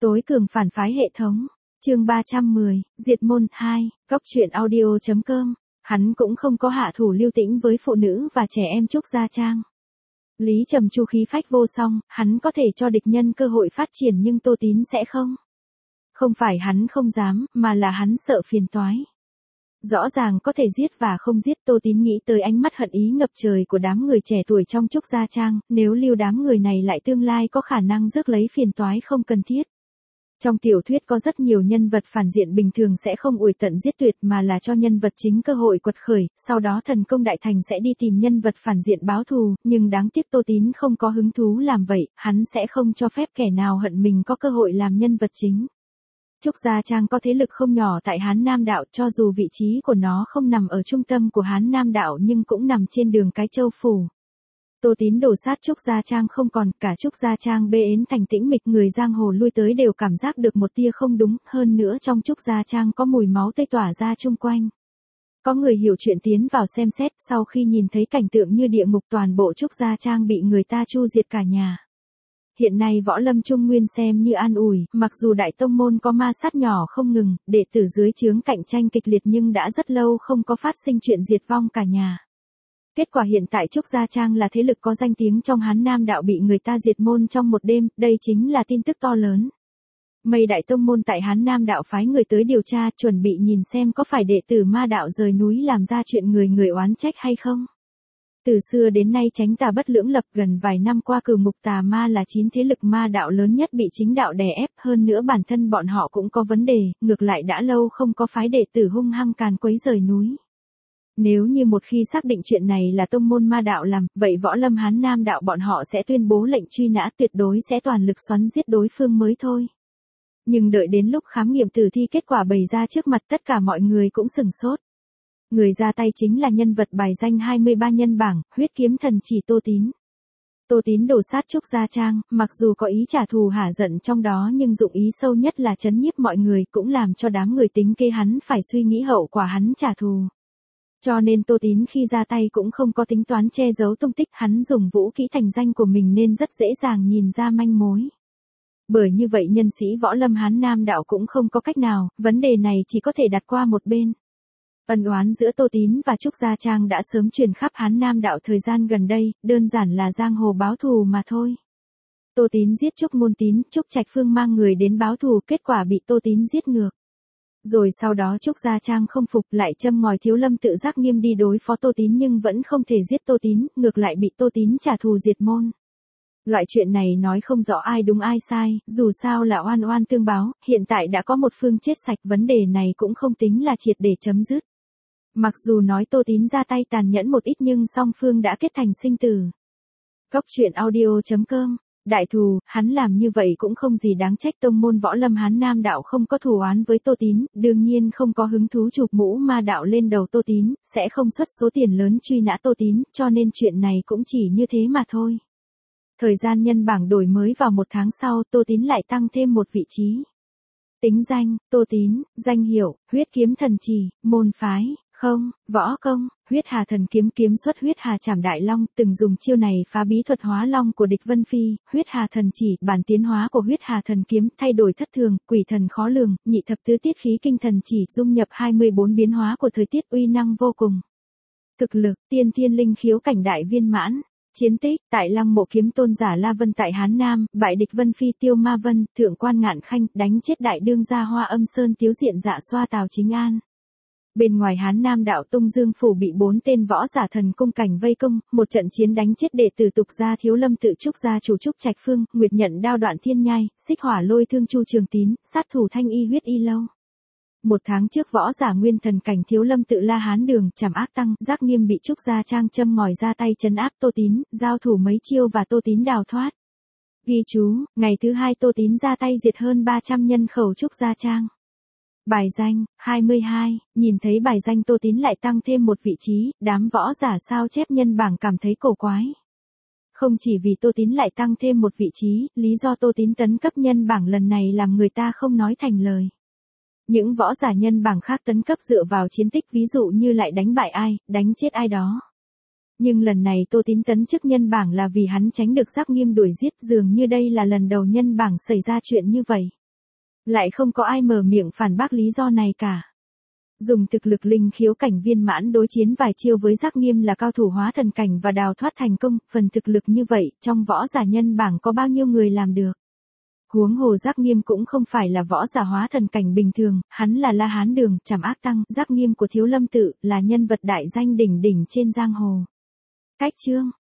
Tối cường phản phái hệ thống. Chương 310, Diệt môn 2, Cóc truyện audio.com. Hắn cũng không có hạ thủ lưu tình với phụ nữ và trẻ em Trúc Gia Trang. Lý Trầm Chu khí phách vô song, hắn có thể cho địch nhân cơ hội phát triển nhưng Tô Tín sẽ không. Không phải hắn không dám, mà là hắn sợ phiền toái. Rõ ràng có thể giết và không giết, Tô Tín nghĩ tới ánh mắt hận ý ngập trời của đám người trẻ tuổi trong Trúc Gia Trang, nếu lưu đám người này lại tương lai có khả năng rước lấy phiền toái không cần thiết. Trong tiểu thuyết có rất nhiều nhân vật phản diện bình thường sẽ không uổi tận giết tuyệt mà là cho nhân vật chính cơ hội quật khởi, sau đó thần công đại thành sẽ đi tìm nhân vật phản diện báo thù, nhưng đáng tiếc Tô Tín không có hứng thú làm vậy, hắn sẽ không cho phép kẻ nào hận mình có cơ hội làm nhân vật chính. Trúc Gia Trang có thế lực không nhỏ tại Hán Nam Đạo, cho dù vị trí của nó không nằm ở trung tâm của Hán Nam Đạo nhưng cũng nằm trên đường cái Châu Phủ. Tô Tín đổ sát Trúc Gia Trang không còn, cả Trúc Gia Trang bê ến thành tĩnh mịch, người giang hồ lui tới đều cảm giác được một tia không đúng, hơn nữa trong Trúc Gia Trang có mùi máu tươi tỏa ra chung quanh. Có người hiểu chuyện tiến vào xem xét, sau khi nhìn thấy cảnh tượng như địa ngục, toàn bộ Trúc Gia Trang bị người ta chu diệt cả nhà. Hiện nay võ lâm Trung Nguyên xem như an ủi, mặc dù đại tông môn có ma sát nhỏ không ngừng, đệ tử dưới trướng cạnh tranh kịch liệt nhưng đã rất lâu không có phát sinh chuyện diệt vong cả nhà. Kết quả hiện tại Trúc Gia Trang là thế lực có danh tiếng trong Hán Nam Đạo bị người ta diệt môn trong một đêm, đây chính là tin tức to lớn. Mây đại tông môn tại Hán Nam Đạo phái người tới điều tra, chuẩn bị nhìn xem có phải đệ tử ma đạo rời núi làm ra chuyện người người oán trách hay không. Từ xưa đến nay tránh tà bất lưỡng lập, gần vài năm qua cửu ngục tà ma là 9 thế lực ma đạo lớn nhất bị chính đạo đè ép, hơn nữa bản thân bọn họ cũng có vấn đề, ngược lại đã lâu không có phái đệ tử hung hăng càn quấy rời núi. Nếu như một khi xác định chuyện này là tông môn ma đạo làm, vậy võ lâm Hán Nam Đạo bọn họ sẽ tuyên bố lệnh truy nã, tuyệt đối sẽ toàn lực xoắn giết đối phương mới thôi. Nhưng đợi đến lúc khám nghiệm tử thi kết quả bày ra trước mặt, tất cả mọi người cũng sửng sốt. Người ra tay chính là nhân vật bài danh 23 nhân bảng, huyết kiếm thần chỉ Tô Tín. Tô Tín đổ sát Trúc Gia Trang, mặc dù có ý trả thù hả giận trong đó nhưng dụng ý sâu nhất là trấn nhiếp mọi người, cũng làm cho đám người tính kế hắn phải suy nghĩ hậu quả hắn trả thù. Cho nên Tô Tín khi ra tay cũng không có tính toán che giấu tung tích, hắn dùng vũ khí thành danh của mình nên rất dễ dàng nhìn ra manh mối. Bởi như vậy nhân sĩ võ lâm Hán Nam Đạo cũng không có cách nào, vấn đề này chỉ có thể đặt qua một bên. Ân oán giữa Tô Tín và Trúc Gia Trang đã sớm truyền khắp Hán Nam Đạo thời gian gần đây, đơn giản là giang hồ báo thù mà thôi. Tô Tín giết Trúc Môn Tín, Trúc Trạch Phương mang người đến báo thù, kết quả bị Tô Tín giết ngược. Rồi sau đó Trúc Gia Trang không phục, lại châm ngòi Thiếu Lâm Tự Giác Nghiêm đi đối phó Tô Tín nhưng vẫn không thể giết Tô Tín, ngược lại bị Tô Tín trả thù diệt môn. Loại chuyện này nói không rõ ai đúng ai sai, dù sao là oan oan tương báo, hiện tại đã có một phương chết sạch, vấn đề này cũng không tính là triệt để chấm dứt. Mặc dù nói Tô Tín ra tay tàn nhẫn một ít nhưng song phương đã kết thành sinh tử. Cóc truyện audio.com. Đại thù, hắn làm như vậy cũng không gì đáng trách, tông môn võ lâm Hán Nam Đạo không có thù oán với Tô Tín, đương nhiên không có hứng thú chụp mũ ma đạo lên đầu Tô Tín, sẽ không xuất số tiền lớn truy nã Tô Tín, cho nên chuyện này cũng chỉ như thế mà thôi. Thời gian nhân bảng đổi mới vào 1 tháng sau, Tô Tín lại tăng thêm một vị trí. Tính danh, Tô Tín, danh hiệu, huyết kiếm thần chỉ, môn phái, không, võ công, huyết hà thần kiếm, kiếm xuất huyết hà trảm đại long, từng dùng chiêu này phá bí thuật hóa long của địch Vân Phi, huyết hà thần chỉ, bản tiến hóa của huyết hà thần kiếm, thay đổi thất thường, quỷ thần khó lường, nhị thập tứ tiết khí kinh thần chỉ, dung nhập 24 biến hóa của thời tiết, uy năng vô cùng. Thực lực, tiên thiên linh khiếu cảnh đại viên mãn. Chiến tích, tại Lăng Mộ kiếm tôn giả La Vân tại Hán Nam, bại địch Vân Phi Tiêu Ma Vân, thượng quan Ngạn Khanh, đánh chết đại đương gia Hoa Âm Sơn Tiếu Diện Dạ Xoa Tào Chính An. Bên ngoài Hán Nam Đạo Tung Dương phủ bị 4 tên võ giả thần cung cảnh vây công, một trận chiến đánh chết đệ tử tục gia Thiếu Lâm Tự Trúc gia chủ Trúc Trạch Phương, Nguyệt Nhận đao đoạn thiên nhai, xích hỏa lôi thương Chu Trường Tín, sát thủ Thanh Y huyết y lâu. 1 tháng trước võ giả nguyên thần cảnh Thiếu Lâm Tự La Hán Đường, Trảm Ác Tăng, Giác Nghiêm bị Trúc Gia Trang châm ngòi ra tay trấn áp Tô Tín, giao thủ mấy chiêu và Tô Tín đào thoát. Ghi chú, ngày thứ 2 Tô Tín ra tay diệt hơn 300 nhân khẩu Trúc Gia Trang. Bài danh, 22, nhìn thấy bài danh Tô Tín lại tăng thêm một vị trí, đám võ giả sao chép nhân bảng cảm thấy cổ quái. Không chỉ vì Tô Tín lại tăng thêm một vị trí, lý do Tô Tín tấn cấp nhân bảng lần này làm người ta không nói thành lời. Những võ giả nhân bảng khác tấn cấp dựa vào chiến tích, ví dụ như lại đánh bại ai, đánh chết ai đó. Nhưng lần này Tô Tín tấn chức nhân bảng là vì hắn tránh được Giác Nghiêm đuổi giết, dường như đây là lần đầu nhân bảng xảy ra chuyện như vậy. Lại không có ai mở miệng phản bác lý do này cả. Dùng thực lực linh khiếu cảnh viên mãn đối chiến vài chiêu với Giác Nghiêm là cao thủ hóa thần cảnh và đào thoát thành công, phần thực lực như vậy, trong võ giả nhân bảng có bao nhiêu người làm được. Huống hồ Giác Nghiêm cũng không phải là võ giả hóa thần cảnh bình thường, hắn là La Hán Đường, Trảm Ác Tăng, Giác Nghiêm của Thiếu Lâm Tự, là nhân vật đại danh đỉnh đỉnh trên giang hồ. Cách chương